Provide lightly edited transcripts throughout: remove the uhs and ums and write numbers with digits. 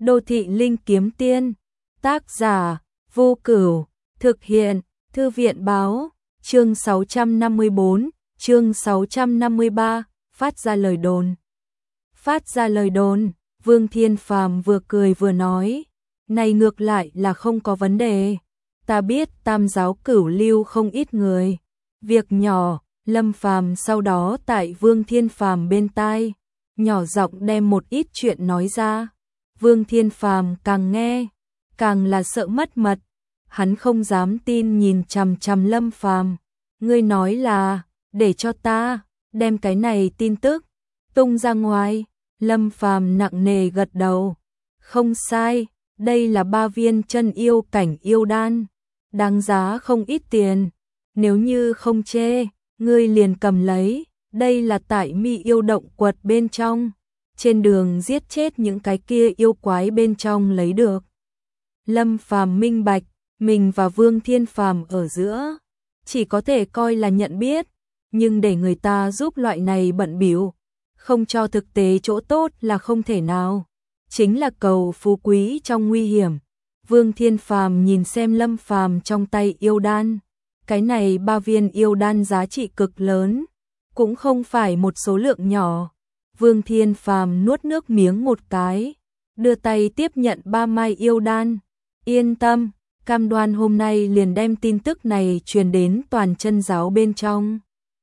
Đô thị linh kiếm tiên, tác giả Vô Cửu, thực hiện Thư viện báo, chương 654, chương 653, phát ra lời đồn. Phát ra lời đồn, Vương Thiên Phàm vừa cười vừa nói, này ngược lại là không có vấn đề. Ta biết Tam giáo Cửu Lưu không ít người. Việc nhỏ, Lâm Phàm sau đó tại Vương Thiên Phàm bên tai, nhỏ giọng đem một ít chuyện nói ra. Vương Thiên Phàm càng nghe, càng là sợ mất mật. Hắn không dám tin nhìn chằm chằm Lâm Phàm. Ngươi nói là, để cho ta đem cái này tin tức tung ra ngoài. Lâm Phàm nặng nề gật đầu. Không sai, đây là 3 viên chân yêu cảnh yêu đan, đáng giá không ít tiền. Nếu như không chê, ngươi liền cầm lấy. Đây là tại Mi Yêu Động Quật bên trong, trên đường giết chết những cái kia yêu quái bên trong lấy được. Lâm Phàm minh bạch, mình và Vương Thiên Phàm ở giữa chỉ có thể coi là nhận biết, nhưng để người ta giúp loại này bận bịu, không cho thực tế chỗ tốt là không thể nào. Chính là cầu phú quý trong nguy hiểm. Vương Thiên Phàm nhìn xem Lâm Phàm trong tay yêu đan, cái này 3 viên yêu đan giá trị cực lớn, cũng không phải một số lượng nhỏ. Vương Thiên Phàm nuốt nước miếng một cái, đưa tay tiếp nhận 3 mai yêu đan. Yên tâm, cam đoan hôm nay liền đem tin tức này truyền đến toàn chân giáo bên trong.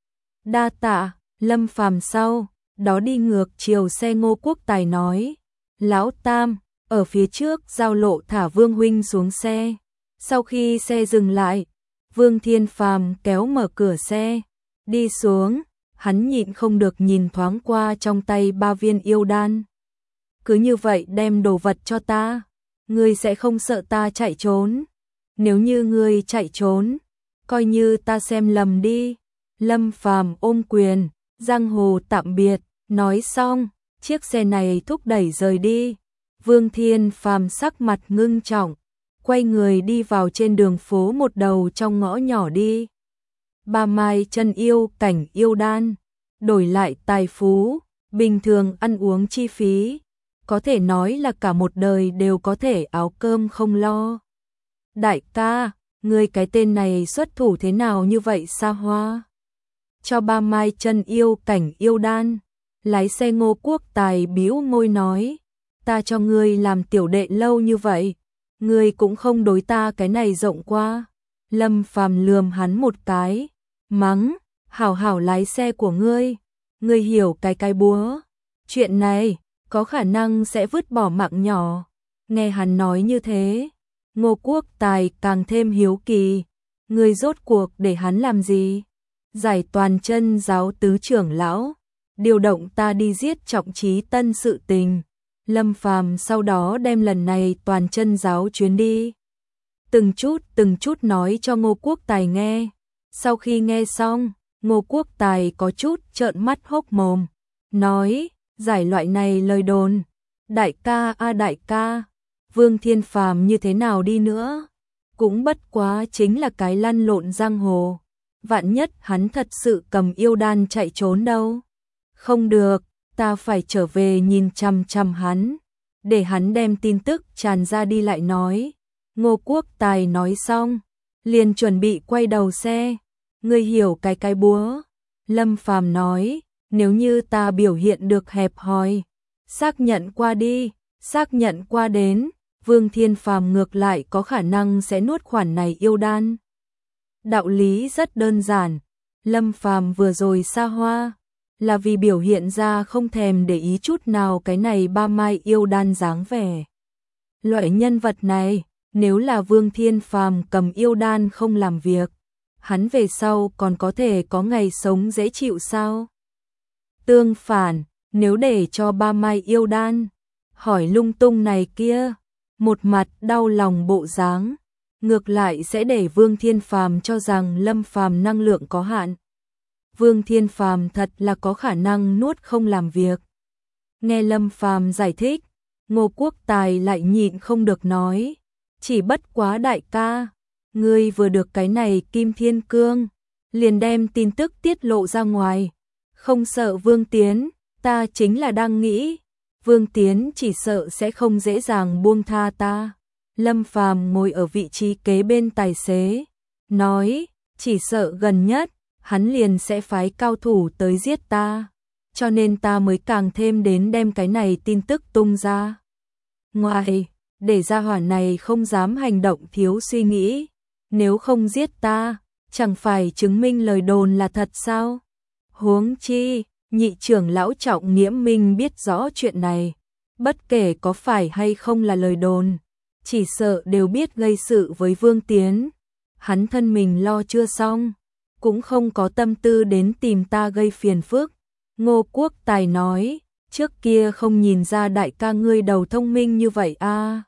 Đa tạ. Lâm Phàm sau đó đi ngược chiều xe Ngô Quốc Tài nói, Lão Tam, ở phía trước giao lộ thả Vương huynh xuống xe. Sau khi xe dừng lại, Vương Thiên Phàm kéo mở cửa xe, đi xuống. Hắn nhịn không được nhìn thoáng qua trong tay 3 viên yêu đan. Cứ như vậy đem đồ vật cho ta, ngươi sẽ không sợ ta chạy trốn? Nếu như ngươi chạy trốn, coi như ta xem lầm đi. Lâm Phàm ôm quyền, giang hồ tạm biệt. Nói xong, chiếc xe này thúc đẩy rời đi. Vương Thiên Phàm sắc mặt ngưng trọng, quay người đi vào trên đường phố một đầu trong ngõ nhỏ đi. 3 mai chân yêu cảnh yêu đan, đổi lại tài phú, bình thường ăn uống chi phí, có thể nói là cả một đời đều có thể áo cơm không lo. Đại ca, ngươi cái tên này xuất thủ thế nào như vậy xa hoa? Cho 3 mai chân yêu cảnh yêu đan. Lái xe Ngô Quốc Tài bĩu môi nói, ta cho ngươi làm tiểu đệ lâu như vậy, ngươi cũng không đối ta cái này rộng qua. Lâm Phàm lườm hắn một cái, mắng, hảo hảo lái xe của ngươi hiểu cái búa. Chuyện này, có khả năng sẽ vứt bỏ mạng nhỏ. Nghe hắn nói như thế, Ngô Quốc Tài càng thêm hiếu kỳ, ngươi rốt cuộc để hắn làm gì? Giải toàn chân giáo tứ trưởng lão, điều động ta đi giết Trọng Chí Tân sự tình. Lâm Phàm sau đó đem lần này toàn chân giáo chuyến đi từng chút nói cho Ngô Quốc Tài nghe. Sau khi nghe xong, Ngô Quốc Tài có chút trợn mắt hốc mồm, nói, giải loại này lời đồn. Đại ca đại ca, Vương Thiên Phàm như thế nào đi nữa, cũng bất quá chính là cái lăn lộn giang hồ. Vạn nhất hắn thật sự cầm yêu đan chạy trốn đâu. Không được, ta phải trở về nhìn chằm chằm hắn, để hắn đem tin tức tràn ra đi lại nói. Ngô Quốc Tài nói xong, liền chuẩn bị quay đầu xe. Ngươi hiểu cái búa? Lâm Phàm nói, nếu như ta biểu hiện được hẹp hòi, xác nhận qua đi, xác nhận qua đến, Vương Thiên Phàm ngược lại có khả năng sẽ nuốt khoản này yêu đan. Đạo lý rất đơn giản, Lâm Phàm vừa rồi xa hoa, là vì biểu hiện ra không thèm để ý chút nào cái này 3 mai yêu đan dáng vẻ. Loại nhân vật này, nếu là Vương Thiên Phàm cầm yêu đan không làm việc, hắn về sau còn có thể có ngày sống dễ chịu sao? Tương phản, nếu để cho 3 mai yêu đan, hỏi lung tung này kia, một mặt đau lòng bộ dáng, ngược lại sẽ để Vương Thiên Phàm cho rằng Lâm Phàm năng lượng có hạn. Vương Thiên Phàm thật là có khả năng nuốt không làm việc. Nghe Lâm Phàm giải thích, Ngô Quốc Tài lại nhịn không được nói, chỉ bất quá đại ca, ngươi vừa được cái này Kim Thiên Cương, liền đem tin tức tiết lộ ra ngoài, không sợ Vương Tiến, ta chính là đang nghĩ. Vương Tiến chỉ sợ sẽ không dễ dàng buông tha ta. Lâm Phàm ngồi ở vị trí kế bên tài xế, nói, chỉ sợ gần nhất, hắn liền sẽ phái cao thủ tới giết ta, cho nên ta mới càng thêm đến đem cái này tin tức tung ra. Ngoài, để gia hỏa này không dám hành động thiếu suy nghĩ, nếu không giết ta, chẳng phải chứng minh lời đồn là thật sao? Huống chi, nhị trưởng lão Trọng Nghiễm Minh biết rõ chuyện này, bất kể có phải hay không là lời đồn, chỉ sợ đều biết gây sự với Vương Tiến. Hắn thân mình lo chưa xong, cũng không có tâm tư đến tìm ta gây phiền phức. Ngô Quốc Tài nói, trước kia không nhìn ra đại ca ngươi đầu thông minh như vậy a.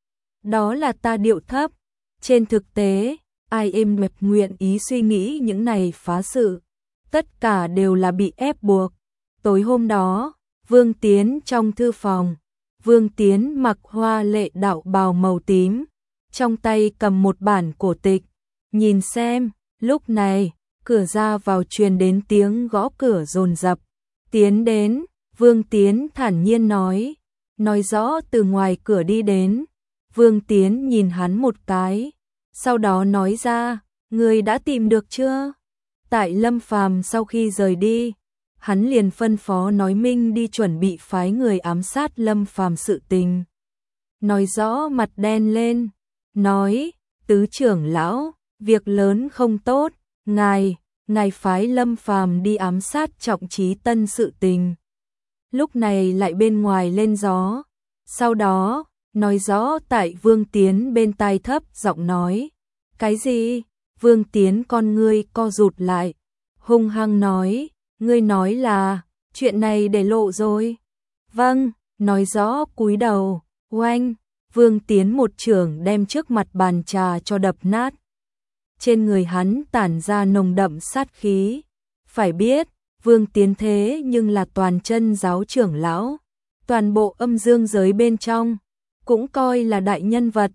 Đó là ta điệu thấp, trên thực tế, ai êm mệt nguyện ý suy nghĩ những này phá sự, tất cả đều là bị ép buộc. Tối hôm đó, Vương Tiến trong thư phòng, Vương Tiến mặc hoa lệ đạo bào màu tím, trong tay cầm một bản cổ tịch, nhìn xem, lúc này, cửa ra vào truyền đến tiếng gõ cửa dồn dập. Tiến đến, Vương Tiến thản nhiên nói rõ từ ngoài cửa đi đến. Vương Tiến nhìn hắn một cái, sau đó nói ra, ngươi đã tìm được chưa? Tại Lâm Phàm sau khi rời đi, hắn liền phân phó nói Minh đi chuẩn bị phái người ám sát Lâm Phàm sự tình. Nói rõ mặt đen lên, nói, tứ trưởng lão, việc lớn không tốt, ngài phái Lâm Phàm đi ám sát Trọng Chí Tân sự tình. Lúc này lại bên ngoài lên gió, sau đó, nói rõ tại Vương Tiến bên tai thấp giọng nói, cái gì? Vương Tiến con ngươi co rụt lại, hung hăng nói, ngươi nói là, chuyện này để lộ rồi. Vâng, nói rõ cúi đầu, oanh, Vương Tiến một chưởng đem trước mặt bàn trà cho đập nát. Trên người hắn tản ra nồng đậm sát khí. Phải biết, Vương Tiến thế nhưng là toàn chân giáo trưởng lão, toàn bộ âm dương giới bên trong, cũng coi là đại nhân vật.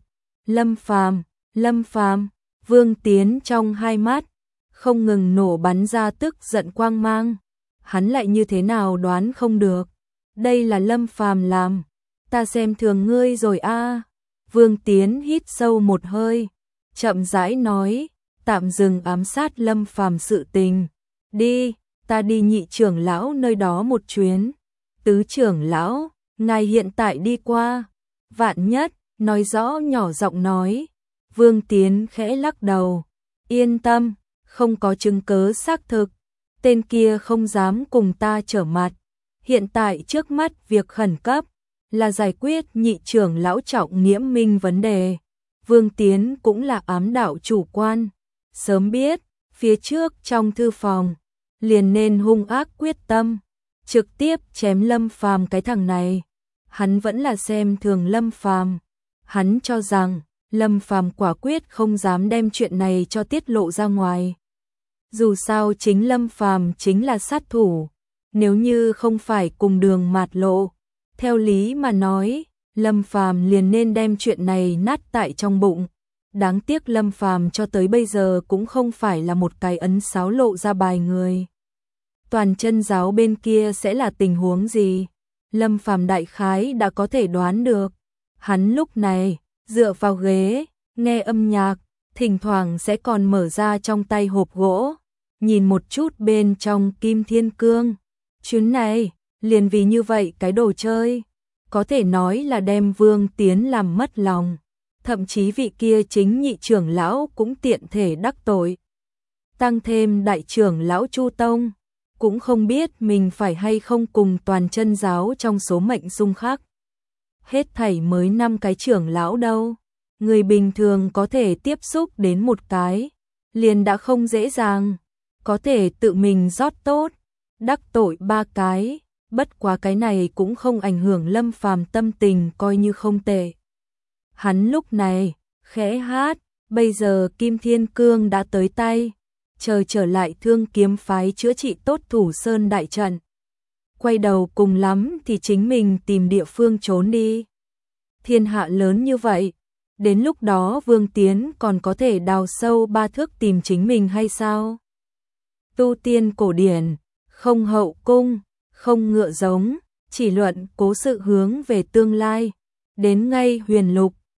Lâm Phàm, Vương Tiến trong hai mắt, không ngừng nổ bắn ra tức giận quang mang. Hắn lại như thế nào đoán không được. Đây là Lâm Phàm làm, ta xem thường ngươi rồi a. Vương Tiến hít sâu một hơi, chậm rãi nói, tạm dừng ám sát Lâm Phàm sự tình. Đi, ta đi nhị trưởng lão nơi đó một chuyến. Tứ trưởng lão, ngài hiện tại đi qua. Vạn nhất, nói rõ nhỏ giọng nói. Vương Tiến khẽ lắc đầu. Yên tâm, không có chứng cớ xác thực. Tên kia không dám cùng ta trở mặt. Hiện tại trước mắt việc khẩn cấp là giải quyết nhị trưởng lão Trọng Nghiễm Minh vấn đề. Vương Tiến cũng là ám đạo chủ quan. Sớm biết, phía trước trong thư phòng, liền nên hung ác quyết tâm, trực tiếp chém Lâm Phàm cái thằng này. Hắn vẫn là xem thường Lâm Phàm. Hắn cho rằng, Lâm Phàm quả quyết không dám đem chuyện này cho tiết lộ ra ngoài. Dù sao chính Lâm Phàm chính là sát thủ, nếu như không phải cùng đường mạt lộ, theo lý mà nói, Lâm Phàm liền nên đem chuyện này nát tại trong bụng. Đáng tiếc Lâm Phàm cho tới bây giờ cũng không phải là một cái ấn sáo lộ ra bài người. Toàn chân giáo bên kia sẽ là tình huống gì? Lâm Phàm đại khái đã có thể đoán được. Hắn lúc này, dựa vào ghế, nghe âm nhạc, thỉnh thoảng sẽ còn mở ra trong tay hộp gỗ, nhìn một chút bên trong kim thiên cương. Chuyến này, liền vì như vậy cái đồ chơi, có thể nói là đem Vương Tiến làm mất lòng. Thậm chí vị kia chính nhị trưởng lão cũng tiện thể đắc tội. Tăng thêm đại trưởng lão Chu Tông, cũng không biết mình phải hay không cùng toàn chân giáo trong số mệnh xung khắc. Hết thảy mới 5 cái trưởng lão đâu. Người bình thường có thể tiếp xúc đến một cái, liền đã không dễ dàng. Có thể tự mình rót tốt, đắc tội 3 cái, bất quá cái này cũng không ảnh hưởng Lâm Phàm tâm tình coi như không tệ. Hắn lúc này, khẽ hát, bây giờ Kim Thiên Cương đã tới tay, chờ trở lại Thương Kiếm phái chữa trị tốt Thủ Sơn đại trận. Quay đầu cùng lắm thì chính mình tìm địa phương trốn đi. Thiên hạ lớn như vậy, đến lúc đó Vương Tiến còn có thể đào sâu 3 thước tìm chính mình hay sao? Tu tiên cổ điển, không hậu cung, không ngựa giống, chỉ luận cố sự hướng về tương lai. Đến ngay huyền lục,